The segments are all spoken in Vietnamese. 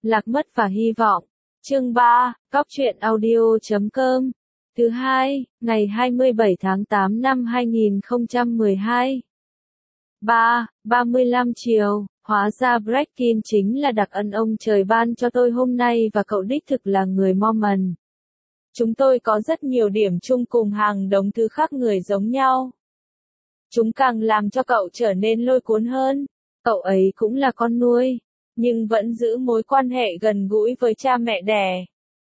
Lạc mất và hy vọng. Chương 3, Cóc truyện audio.com. Thứ hai, ngày 27 tháng 8 năm 2012. 35 chiều, hóa ra Breckin chính là đặc ân ông trời ban cho tôi hôm nay và cậu đích thực là người Mormon. Chúng tôi có rất nhiều điểm chung cùng hàng đống thứ khác người giống nhau. Chúng càng làm cho cậu trở nên lôi cuốn hơn. Cậu ấy cũng là con nuôi, nhưng vẫn giữ mối quan hệ gần gũi với cha mẹ đẻ.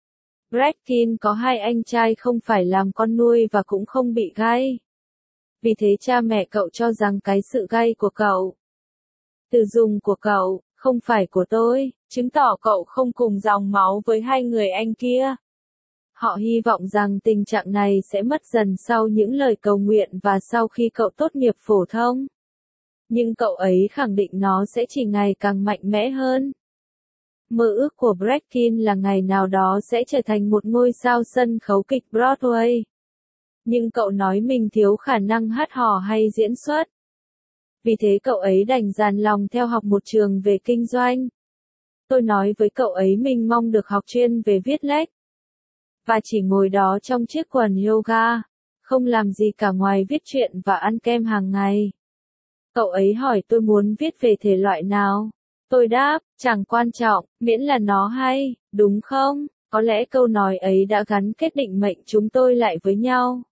Breckin có hai anh trai không phải làm con nuôi và cũng không bị gay. Vì thế cha mẹ cậu cho rằng cái sự gay của cậu, từ dùng của cậu, không phải của tôi, chứng tỏ cậu không cùng dòng máu với hai người anh kia. Họ hy vọng rằng tình trạng này sẽ mất dần sau những lời cầu nguyện và sau khi cậu tốt nghiệp phổ thông. Nhưng cậu ấy khẳng định nó sẽ chỉ ngày càng mạnh mẽ hơn. Mơ ước của Breckin là ngày nào đó sẽ trở thành một ngôi sao sân khấu kịch Broadway. Nhưng cậu nói mình thiếu khả năng hát hò hay diễn xuất. Vì thế cậu ấy đành dàn lòng theo học một trường về kinh doanh. Tôi nói với cậu ấy mình mong được học chuyên về viết lách. Và chỉ ngồi đó trong chiếc quần yoga, không làm gì cả ngoài viết truyện và ăn kem hàng ngày. Cậu ấy hỏi tôi muốn viết về thể loại nào. Tôi đáp, chẳng quan trọng, miễn là nó hay, đúng không? Có lẽ câu nói ấy đã gắn kết định mệnh chúng tôi lại với nhau.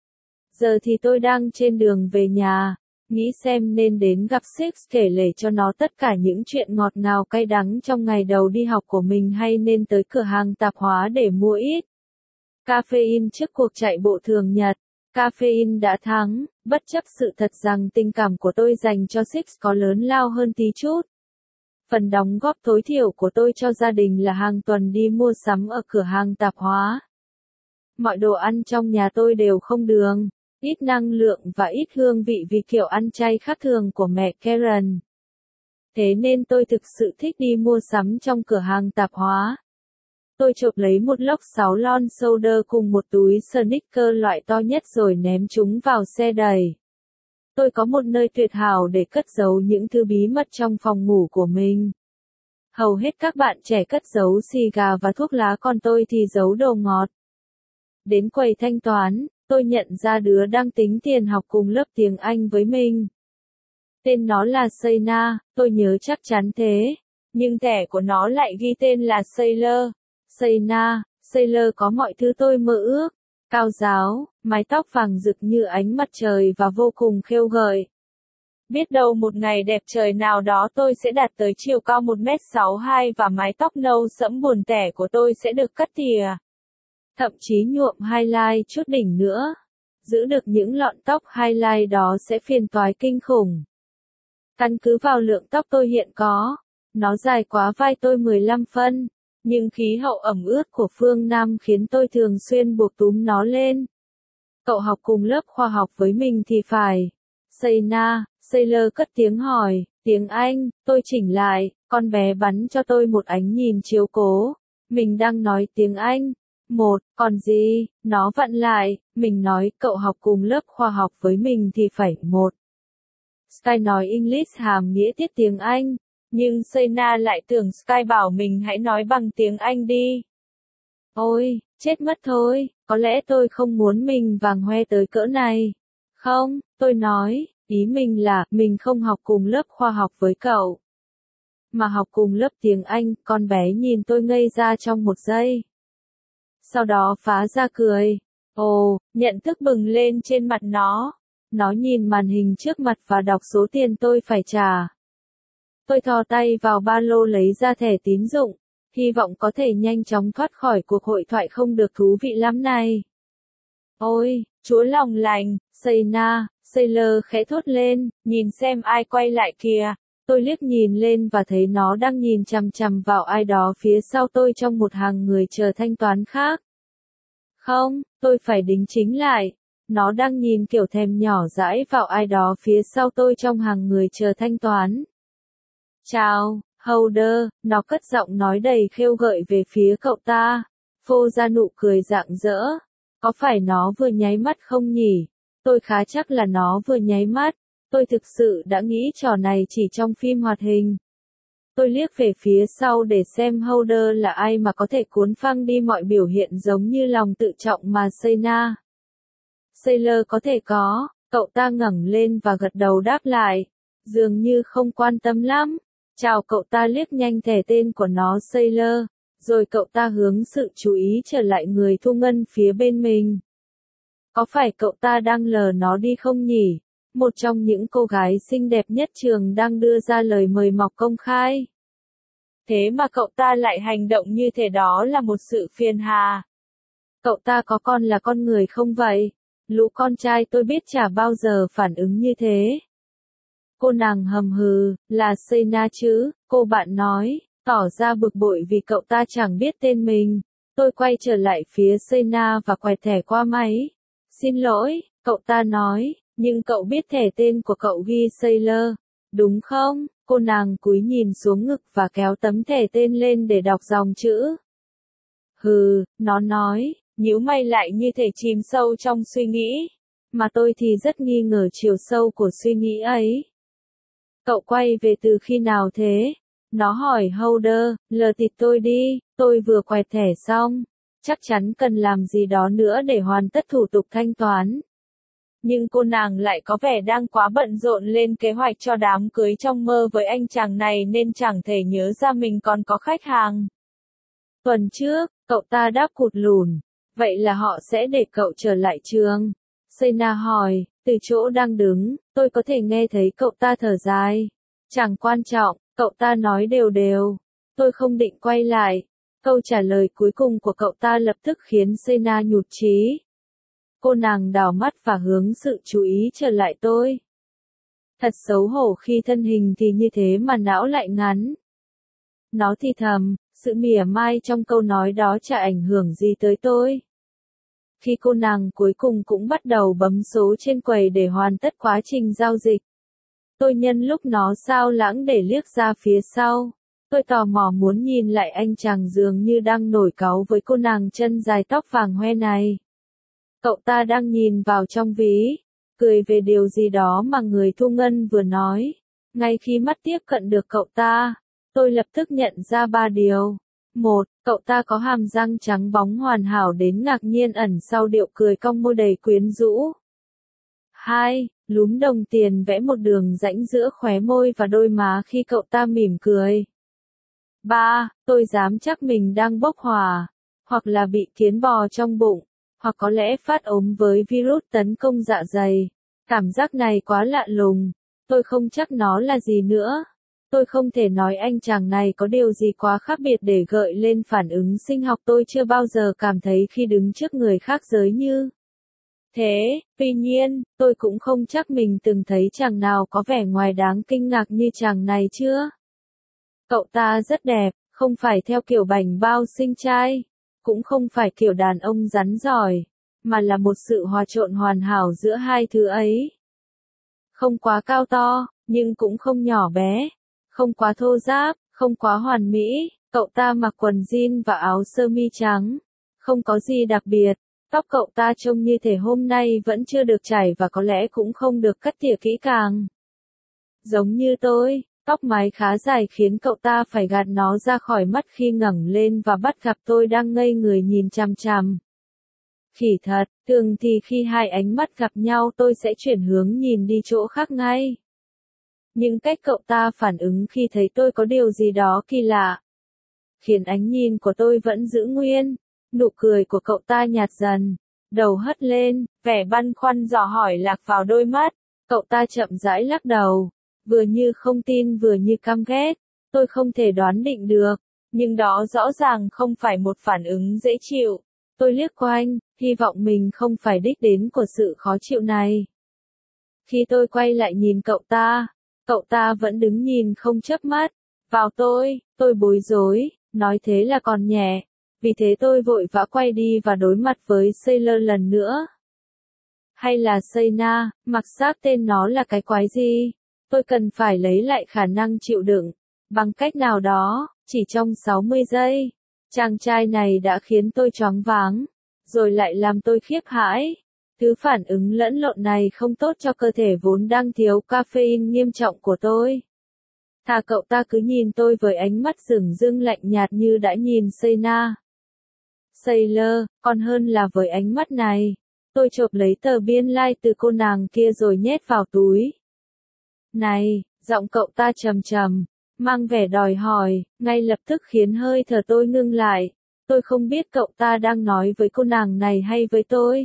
Giờ thì tôi đang trên đường về nhà, nghĩ xem nên đến gặp Six kể lể cho nó tất cả những chuyện ngọt ngào cay đắng trong ngày đầu đi học của mình hay nên tới cửa hàng tạp hóa để mua ít caffeine trước cuộc chạy bộ thường nhật. Caffeine đã thắng, bất chấp sự thật rằng tình cảm của tôi dành cho Six có lớn lao hơn tí chút. Phần đóng góp tối thiểu của tôi cho gia đình là hàng tuần đi mua sắm ở cửa hàng tạp hóa. Mọi đồ ăn trong nhà tôi đều không đường, ít năng lượng và ít hương vị vì kiểu ăn chay khác thường của mẹ Karen. Thế nên tôi thực sự thích đi mua sắm trong cửa hàng tạp hóa. Tôi chộp lấy một lốc 6 lon soda cùng một túi Snickers loại to nhất rồi ném chúng vào xe đầy. Tôi có một nơi tuyệt hảo để cất giấu những thứ bí mật trong phòng ngủ của mình. Hầu hết các bạn trẻ cất giấu xì gà và thuốc lá, còn tôi thì giấu đồ ngọt. Đến quầy thanh toán, tôi nhận ra đứa đang tính tiền học cùng lớp tiếng Anh với mình. Tên nó là Sayna, tôi nhớ chắc chắn thế. Nhưng thẻ của nó lại ghi tên là Sailor. Sayna, Sailor có mọi thứ tôi mơ ước. Cao ráo, mái tóc vàng rực như ánh mặt trời và vô cùng khêu gợi. Biết đâu một ngày đẹp trời nào đó tôi sẽ đạt tới chiều cao 1m62 và mái tóc nâu sẫm buồn tẻ của tôi sẽ được cắt tỉa. Thậm chí nhuộm highlight chút đỉnh nữa. Giữ được những lọn tóc highlight đó sẽ phiền toái kinh khủng. Căn cứ vào lượng tóc tôi hiện có, nó dài quá vai tôi 15 phân. Nhưng khí hậu ẩm ướt của phương Nam khiến tôi thường xuyên buộc túm nó lên. Cậu học cùng lớp khoa học với mình thì phải. Sayna, Sailor cất tiếng hỏi, tiếng Anh, tôi chỉnh lại, con bé bắn cho tôi một ánh nhìn chiếu cố. Mình đang nói tiếng Anh. Còn gì, nó vặn lại, mình nói cậu học cùng lớp khoa học với mình thì phải Sky nói English hàm nghĩa tiết tiếng Anh. Nhưng Sayna lại tưởng Sky bảo mình hãy nói bằng tiếng Anh đi. Ôi, chết mất thôi, có lẽ tôi không muốn mình vàng hoe tới cỡ này. Không, tôi nói, ý mình là, mình không học cùng lớp khoa học với cậu. Mà học cùng lớp tiếng Anh, con bé nhìn tôi ngây ra trong một giây. Sau đó phá ra cười. Ồ, nhận thức bừng lên trên mặt nó. Nó nhìn màn hình trước mặt và đọc số tiền tôi phải trả. Tôi thò tay vào ba lô lấy ra thẻ tín dụng, hy vọng có thể nhanh chóng thoát khỏi cuộc hội thoại không được thú vị lắm này. Ôi, Chúa lòng lành, Sayna, Sailor khẽ thốt lên, nhìn xem ai quay lại kìa. Tôi liếc nhìn lên và thấy nó đang nhìn chằm chằm vào ai đó phía sau tôi trong một hàng người chờ thanh toán khác. Không, tôi phải đính chính lại. Nó đang nhìn kiểu thèm nhỏ dãi vào ai đó phía sau tôi trong hàng người chờ thanh toán. Chào, Holder, nó cất giọng nói đầy khêu gợi về phía cậu ta. Phô ra nụ cười rạng rỡ. Có phải nó vừa nháy mắt không nhỉ? Tôi khá chắc là nó vừa nháy mắt. Tôi thực sự đã nghĩ trò này chỉ trong phim hoạt hình. Tôi liếc về phía sau để xem Holder là ai mà có thể cuốn phăng đi mọi biểu hiện giống như lòng tự trọng mà Sena Sailor có thể có. Cậu ta ngẩng lên và gật đầu đáp lại, dường như không quan tâm lắm. Chào, cậu ta liếc nhanh thẻ tên của nó Sailor, rồi cậu ta hướng sự chú ý trở lại người thu ngân phía bên mình. Có phải cậu ta đang lờ nó đi không nhỉ? Một trong những cô gái xinh đẹp nhất trường đang đưa ra lời mời mọc công khai. Thế mà cậu ta lại hành động như thế, đó là một sự phiền hà. Cậu ta có con là con người không vậy? Lũ con trai tôi biết chả bao giờ phản ứng như thế. Cô nàng hầm hừ, là Sena chứ, cô bạn nói, tỏ ra bực bội vì cậu ta chẳng biết tên mình. Tôi quay trở lại phía Sena và quẹt thẻ qua máy. Xin lỗi, cậu ta nói, nhưng cậu biết thẻ tên của cậu ghi Sailor, đúng không? Cô nàng cúi nhìn xuống ngực và kéo tấm thẻ tên lên để đọc dòng chữ. Hừ, nó nói, nhíu mày lại như thể chìm sâu trong suy nghĩ. Mà tôi thì rất nghi ngờ chiều sâu của suy nghĩ ấy. Cậu quay về từ khi nào thế? Nó hỏi Holder, lờ thịt tôi đi, tôi vừa quẹt thẻ xong. Chắc chắn cần làm gì đó nữa để hoàn tất thủ tục thanh toán. Nhưng cô nàng lại có vẻ đang quá bận rộn lên kế hoạch cho đám cưới trong mơ với anh chàng này nên chẳng thể nhớ ra mình còn có khách hàng. Tuần trước, cậu ta đáp cụt lùn. Vậy là họ sẽ để cậu trở lại trường? Sena hỏi, từ chỗ đang đứng, tôi có thể nghe thấy cậu ta thở dài. Chẳng quan trọng, cậu ta nói đều đều. Tôi không định quay lại. Câu trả lời cuối cùng của cậu ta lập tức khiến Sena nhụt chí. Cô nàng đảo mắt và hướng sự chú ý trở lại tôi. Thật xấu hổ khi thân hình thì như thế mà não lại ngắn. Nó thì thầm, sự mỉa mai trong câu nói đó chả ảnh hưởng gì tới tôi. Khi cô nàng cuối cùng cũng bắt đầu bấm số trên quầy để hoàn tất quá trình giao dịch. Tôi nhân lúc nó sao lãng để liếc ra phía sau. Tôi tò mò muốn nhìn lại anh chàng dường như đang nổi cáu với cô nàng chân dài tóc vàng hoe này. Cậu ta đang nhìn vào trong ví, cười về điều gì đó mà người thu ngân vừa nói. Ngay khi mắt tiếp cận được cậu ta, tôi lập tức nhận ra 3 điều. 1. Cậu ta có hàm răng trắng bóng hoàn hảo đến ngạc nhiên ẩn sau điệu cười cong môi đầy quyến rũ. 2. Lúm đồng tiền vẽ một đường rãnh giữa khóe môi và đôi má khi cậu ta mỉm cười. 3. Tôi dám chắc mình đang bốc hỏa, hoặc là bị kiến bò trong bụng, hoặc có lẽ phát ốm với virus tấn công dạ dày. Cảm giác này quá lạ lùng, tôi không chắc nó là gì nữa. Tôi không thể nói anh chàng này có điều gì quá khác biệt để gợi lên phản ứng sinh học tôi chưa bao giờ cảm thấy khi đứng trước người khác giới như thế. Tuy nhiên, tôi cũng không chắc mình từng thấy chàng nào có vẻ ngoài đáng kinh ngạc như chàng này chưa. Cậu ta rất đẹp, không phải theo kiểu bảnh bao xinh trai, cũng không phải kiểu đàn ông rắn giỏi, mà là một sự hòa trộn hoàn hảo giữa hai thứ ấy. Không quá cao to, nhưng cũng không nhỏ bé. Không quá thô ráp, không quá hoàn mỹ. Cậu ta mặc quần jean và áo sơ mi trắng. Không có gì đặc biệt. Tóc cậu ta trông như thể hôm nay vẫn chưa được chải và có lẽ cũng không được cắt tỉa kỹ càng. Giống như tôi, tóc mái khá dài khiến cậu ta phải gạt nó ra khỏi mắt khi ngẩng lên và bắt gặp tôi đang ngây người nhìn chằm chằm. Khỉ thật, thường thì khi hai ánh mắt gặp nhau tôi sẽ chuyển hướng nhìn đi chỗ khác ngay. Nhưng cách cậu ta phản ứng khi thấy tôi có điều gì đó kỳ lạ, khiến ánh nhìn của tôi vẫn giữ nguyên. Nụ cười của cậu ta nhạt dần, đầu hất lên, vẻ băn khoăn dò hỏi lạc vào đôi mắt. Cậu ta chậm rãi lắc đầu, vừa như không tin vừa như căm ghét. Tôi không thể đoán định được, nhưng đó rõ ràng không phải một phản ứng dễ chịu. Tôi liếc quanh, hy vọng mình không phải đích đến của sự khó chịu này. Khi tôi quay lại nhìn cậu ta vẫn đứng nhìn không chớp mắt vào tôi bối rối, nói thế là còn nhẹ. Vì thế tôi vội vã quay đi và đối mặt với Sailor lần nữa. Hay là Sena, mặc xác tên nó là cái quái gì? Tôi cần phải lấy lại khả năng chịu đựng. Bằng cách nào đó, chỉ trong 60 giây, chàng trai này đã khiến tôi choáng váng, rồi lại làm tôi khiếp hãi. Thứ phản ứng lẫn lộn này không tốt cho cơ thể vốn đang thiếu caffeine nghiêm trọng của tôi. Thà cậu ta cứ nhìn tôi với ánh mắt dửng dưng lạnh nhạt như đã nhìn Sena Sailor, còn hơn là với ánh mắt này. Tôi chộp lấy tờ biên lai từ cô nàng kia rồi nhét vào túi. Này, giọng cậu ta trầm trầm, mang vẻ đòi hỏi, ngay lập tức khiến hơi thở tôi ngưng lại. Tôi không biết cậu ta đang nói với cô nàng này hay với tôi.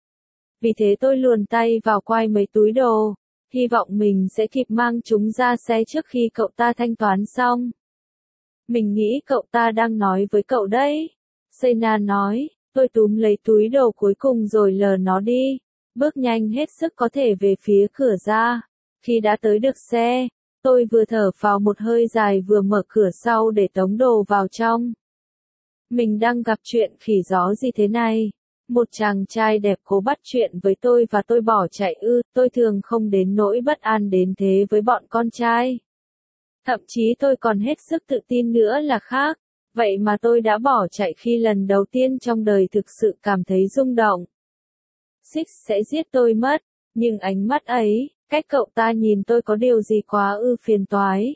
Vì thế tôi luồn tay vào quai mấy túi đồ, hy vọng mình sẽ kịp mang chúng ra xe trước khi cậu ta thanh toán xong. Mình nghĩ cậu ta đang nói với cậu đấy. Sena nói, tôi túm lấy túi đồ cuối cùng rồi lờ nó đi, bước nhanh hết sức có thể về phía cửa ra. Khi đã tới được xe, tôi vừa thở phào một hơi dài vừa mở cửa sau để tống đồ vào trong. Mình đang gặp chuyện khỉ gió gì thế này? Một chàng trai đẹp cố bắt chuyện với tôi và tôi bỏ chạy ư? Tôi thường không đến nỗi bất an đến thế với bọn con trai. Thậm chí tôi còn hết sức tự tin nữa là khác. Vậy mà tôi đã bỏ chạy khi lần đầu tiên trong đời thực sự cảm thấy rung động. Six sẽ giết tôi mất, nhưng ánh mắt ấy, cách cậu ta nhìn tôi có điều gì quá phiền toái.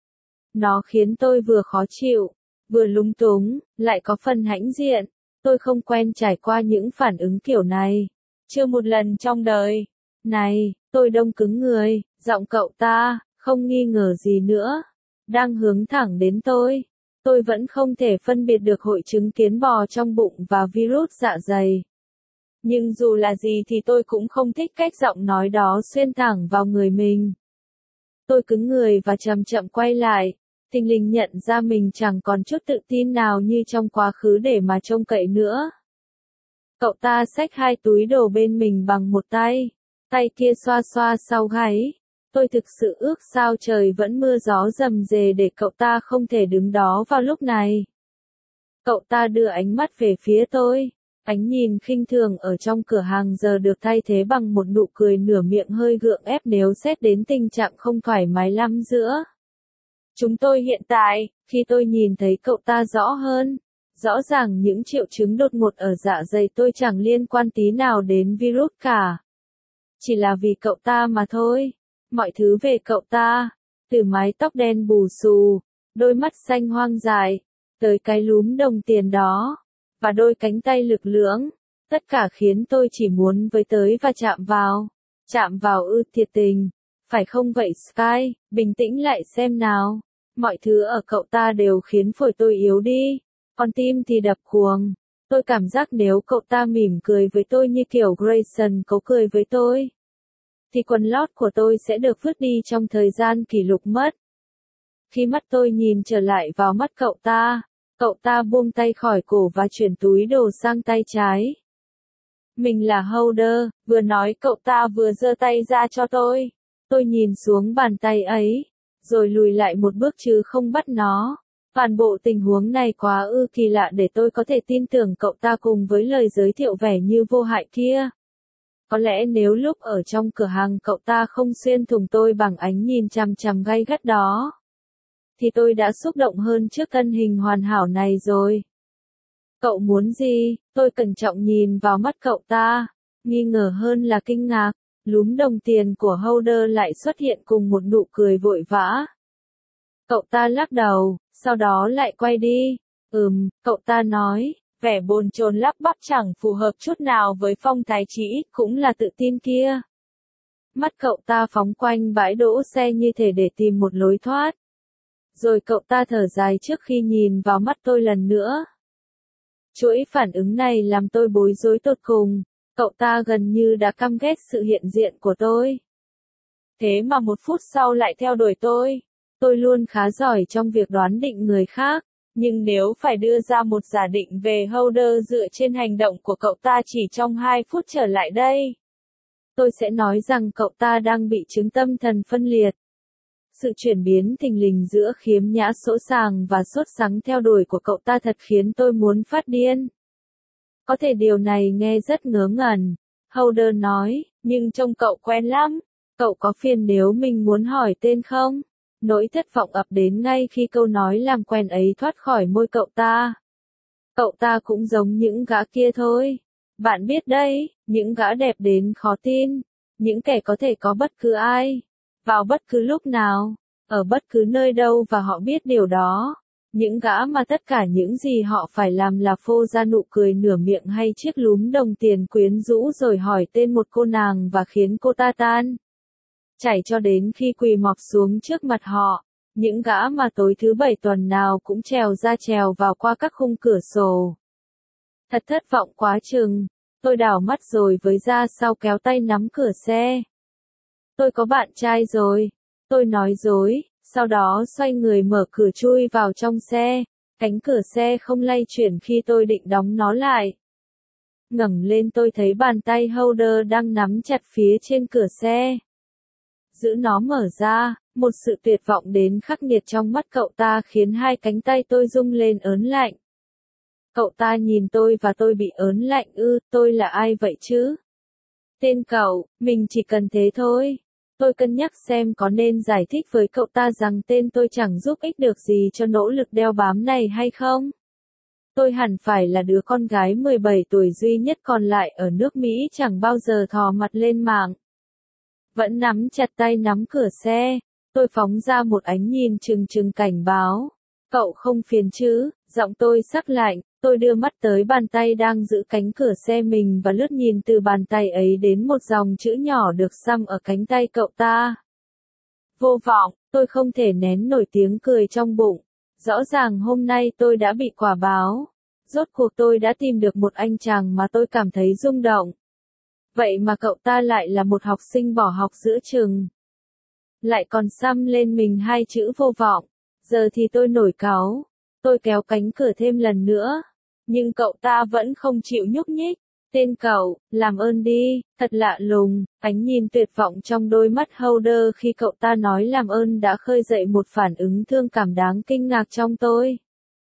Nó khiến tôi vừa khó chịu, vừa lúng túng, lại có phần hãnh diện. Tôi không quen trải qua những phản ứng kiểu này. Chưa một lần trong đời. Này, tôi đông cứng người, giọng cậu ta, không nghi ngờ gì nữa. Đang hướng thẳng đến tôi. Tôi vẫn không thể phân biệt được hội chứng kiến bò trong bụng và virus dạ dày. Nhưng dù là gì thì tôi cũng không thích cách giọng nói đó xuyên thẳng vào người mình. Tôi cứng người và chậm chậm quay lại, thình lình nhận ra mình chẳng còn chút tự tin nào như trong quá khứ để mà trông cậy nữa. Cậu ta xách hai túi đồ bên mình bằng một tay, tay kia xoa xoa sau gáy. Tôi thực sự ước sao trời vẫn mưa gió rầm rề để cậu ta không thể đứng đó vào lúc này. Cậu ta đưa ánh mắt về phía tôi, ánh nhìn khinh thường ở trong cửa hàng giờ được thay thế bằng một nụ cười nửa miệng hơi gượng ép nếu xét đến tình trạng không thoải mái lắm giữa chúng tôi hiện tại. Khi tôi nhìn thấy cậu ta rõ hơn, rõ ràng những triệu chứng đột ngột ở dạ dày tôi chẳng liên quan tí nào đến virus cả. Chỉ là vì cậu ta mà thôi. Mọi thứ về cậu ta, từ mái tóc đen bù xù, đôi mắt xanh hoang dại, tới cái lúm đồng tiền đó, và đôi cánh tay lực lưỡng, tất cả khiến tôi chỉ muốn với tới và chạm vào thiệt tình, phải không vậy Sky, bình tĩnh lại xem nào, mọi thứ ở cậu ta đều khiến phổi tôi yếu đi, con tim thì đập cuồng, tôi cảm giác nếu cậu ta mỉm cười với tôi như kiểu Grayson có cười với tôi, thì quần lót của tôi sẽ được vứt đi trong thời gian kỷ lục mất. Khi mắt tôi nhìn trở lại vào mắt cậu ta buông tay khỏi cổ và chuyển túi đồ sang tay trái. Mình là Holder, vừa nói cậu ta vừa giơ tay ra cho tôi. Tôi nhìn xuống bàn tay ấy, rồi lùi lại một bước chứ không bắt nó. Toàn bộ tình huống này quá kỳ lạ để tôi có thể tin tưởng cậu ta cùng với lời giới thiệu vẻ như vô hại kia. Có lẽ nếu lúc ở trong cửa hàng cậu ta không xuyên thủng tôi bằng ánh nhìn chằm chằm gay gắt đó, thì tôi đã xúc động hơn trước thân hình hoàn hảo này rồi. Cậu muốn gì? Tôi cẩn trọng nhìn vào mắt cậu ta, nghi ngờ hơn là kinh ngạc. Lúm đồng tiền của Holder lại xuất hiện cùng một nụ cười vội vã. Cậu ta lắc đầu, sau đó lại quay đi. Cậu ta nói, vẻ bồn chồn lắp bắp chẳng phù hợp chút nào với phong thái chí ít cũng là tự tin kia. Mắt cậu ta phóng quanh bãi đỗ xe như thể để tìm một lối thoát. Rồi cậu ta thở dài trước khi nhìn vào mắt tôi lần nữa. Chuỗi phản ứng này làm tôi bối rối tột cùng. Cậu ta gần như đã căm ghét sự hiện diện của tôi. Thế mà một phút sau lại theo đuổi tôi. Tôi luôn khá giỏi trong việc đoán định người khác. Nhưng nếu phải đưa ra một giả định về Holder dựa trên hành động của cậu ta chỉ trong 2 phút trở lại đây, tôi sẽ nói rằng cậu ta đang bị chứng tâm thần phân liệt. Sự chuyển biến thình lình giữa khiếm nhã sỗ sàng và sốt sắng theo đuổi của cậu ta thật khiến tôi muốn phát điên. Có thể điều này nghe rất ngớ ngẩn, Holder nói, nhưng trông cậu quen lắm. Cậu có phiền nếu mình muốn hỏi tên không? Nỗi thất vọng ập đến ngay khi câu nói làm quen ấy thoát khỏi môi cậu ta. Cậu ta cũng giống những gã kia thôi. Bạn biết đấy, những gã đẹp đến khó tin. Những kẻ có thể có bất cứ ai. Vào bất cứ lúc nào. ở bất cứ nơi đâu và họ biết điều đó. Những gã mà tất cả những gì họ phải làm là phô ra nụ cười nửa miệng hay chiếc lúm đồng tiền quyến rũ rồi hỏi tên một cô nàng và khiến cô ta tan chảy cho đến khi quỳ mọp xuống trước mặt họ. Những gã mà tối thứ bảy tuần nào cũng trèo ra trèo vào qua các khung cửa sổ. Thật thất vọng quá chừng. Tôi đảo mắt rồi với ra sau kéo tay nắm cửa xe. Tôi có bạn trai rồi. Tôi nói dối, sau đó xoay người mở cửa chui vào trong xe. Cánh cửa xe không lay chuyển khi tôi định đóng nó lại. Ngẩng lên tôi thấy bàn tay holder đang nắm chặt phía trên cửa xe. Giữ nó mở ra, một sự tuyệt vọng đến khắc nghiệt trong mắt cậu ta khiến hai cánh tay tôi rung lên ớn lạnh. Cậu ta nhìn tôi và tôi bị ớn lạnh tôi là ai vậy chứ? Tên cậu, mình chỉ cần thế thôi. Tôi cân nhắc xem có nên giải thích với cậu ta rằng tên tôi chẳng giúp ích được gì cho nỗ lực đeo bám này hay không? Tôi hẳn phải là đứa con gái 17 tuổi duy nhất còn lại ở nước Mỹ chẳng bao giờ thò mặt lên mạng. Vẫn nắm chặt tay nắm cửa xe, tôi phóng ra một ánh nhìn trừng trừng cảnh báo. Cậu không phiền chứ? Giọng tôi sắc lạnh, tôi đưa mắt tới bàn tay đang giữ cánh cửa xe mình và lướt nhìn từ bàn tay ấy đến một dòng chữ nhỏ được xăm ở cánh tay cậu ta. Vô vọng, tôi không thể nén nổi tiếng cười trong bụng. Rõ ràng hôm nay tôi đã bị quả báo. Rốt cuộc tôi đã tìm được một anh chàng mà tôi cảm thấy rung động. Vậy mà cậu ta lại là một học sinh bỏ học giữa chừng. Lại còn xăm lên mình hai chữ vô vọng. Giờ thì tôi nổi cáu. Tôi kéo cánh cửa thêm lần nữa. Nhưng cậu ta vẫn không chịu nhúc nhích. Tên cậu, làm ơn đi, thật lạ lùng. Ánh nhìn tuyệt vọng trong đôi mắt holder khi cậu ta nói làm ơn đã khơi dậy một phản ứng thương cảm đáng kinh ngạc trong tôi.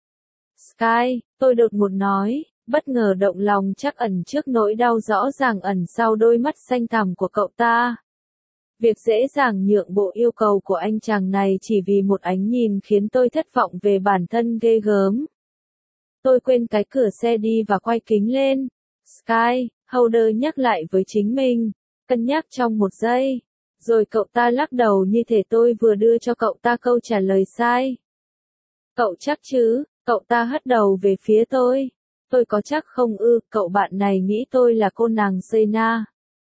Sky, tôi đột ngột nói, bất ngờ động lòng trắc ẩn trước nỗi đau rõ ràng ẩn sau đôi mắt xanh thẳm của cậu ta. Việc dễ dàng nhượng bộ yêu cầu của anh chàng này chỉ vì một ánh nhìn khiến tôi thất vọng về bản thân ghê gớm. Tôi quên cái cửa xe đi và quay kính lên. Sky, holder nhắc lại với chính mình, cân nhắc trong một giây. Rồi cậu ta lắc đầu như thể tôi vừa đưa cho cậu ta câu trả lời sai. Cậu chắc chứ? Cậu ta hất đầu về phía tôi. Tôi có chắc không cậu bạn này nghĩ tôi là cô nàng Sena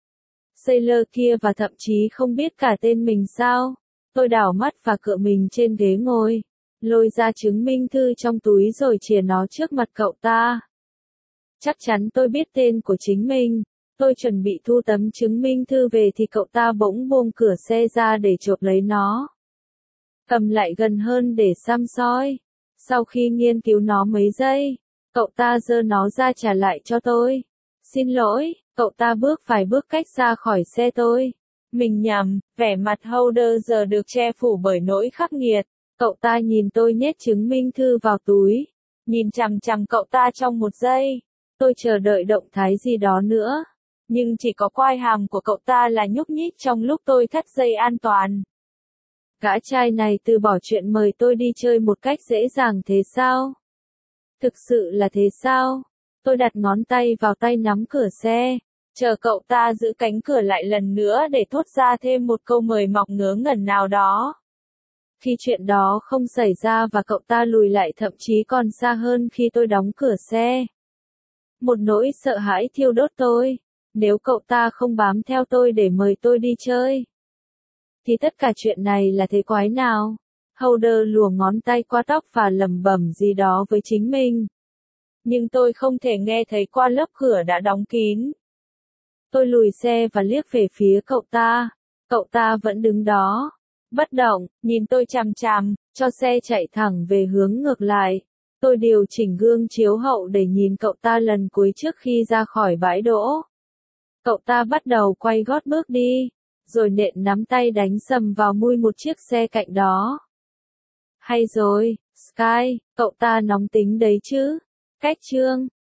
Sailor kia và thậm chí không biết cả tên mình sao? Tôi đảo mắt và cựa mình trên ghế ngồi, lôi ra chứng minh thư trong túi rồi chìa nó trước mặt cậu ta. Chắc chắn tôi biết tên của chính mình. Tôi chuẩn bị thu tấm chứng minh thư về thì cậu ta bỗng buông cửa xe ra để chộp lấy nó. Cầm lại gần hơn để xăm soi. Sau khi nghiên cứu nó mấy giây, cậu ta giơ nó ra trả lại cho tôi. Xin lỗi, cậu ta bước vài bước cách ra khỏi xe tôi. Mình nhầm, vẻ mặt holder giờ được che phủ bởi nỗi khắc nghiệt. Cậu ta nhìn tôi nhét chứng minh thư vào túi. Nhìn chằm chằm cậu ta trong một giây. Tôi chờ đợi động thái gì đó nữa. Nhưng chỉ có quai hàm của cậu ta là nhúc nhích trong lúc tôi thắt dây an toàn. Gã trai này từ bỏ chuyện mời tôi đi chơi một cách dễ dàng thế sao? Thực sự là thế sao? Tôi đặt ngón tay vào tay nắm cửa xe, chờ cậu ta giữ cánh cửa lại lần nữa để thốt ra thêm một câu mời mọc ngớ ngẩn nào đó. Khi chuyện đó không xảy ra và cậu ta lùi lại thậm chí còn xa hơn khi tôi đóng cửa xe. Một nỗi sợ hãi thiêu đốt tôi. Nếu cậu ta không bám theo tôi để mời tôi đi chơi, thì tất cả chuyện này là thế quái nào? Holder lùa ngón tay qua tóc và lẩm bẩm gì đó với chính mình. Nhưng tôi không thể nghe thấy qua lớp cửa đã đóng kín. Tôi lùi xe và liếc về phía cậu ta. Cậu ta vẫn đứng đó, bất động, nhìn tôi chằm chằm, cho xe chạy thẳng về hướng ngược lại. Tôi điều chỉnh gương chiếu hậu để nhìn cậu ta lần cuối trước khi ra khỏi bãi đỗ. Cậu ta bắt đầu quay gót bước đi, rồi nện nắm tay đánh sầm vào mui một chiếc xe cạnh đó. Hay rồi, Sky, cậu ta nóng tính đấy chứ. Cách chương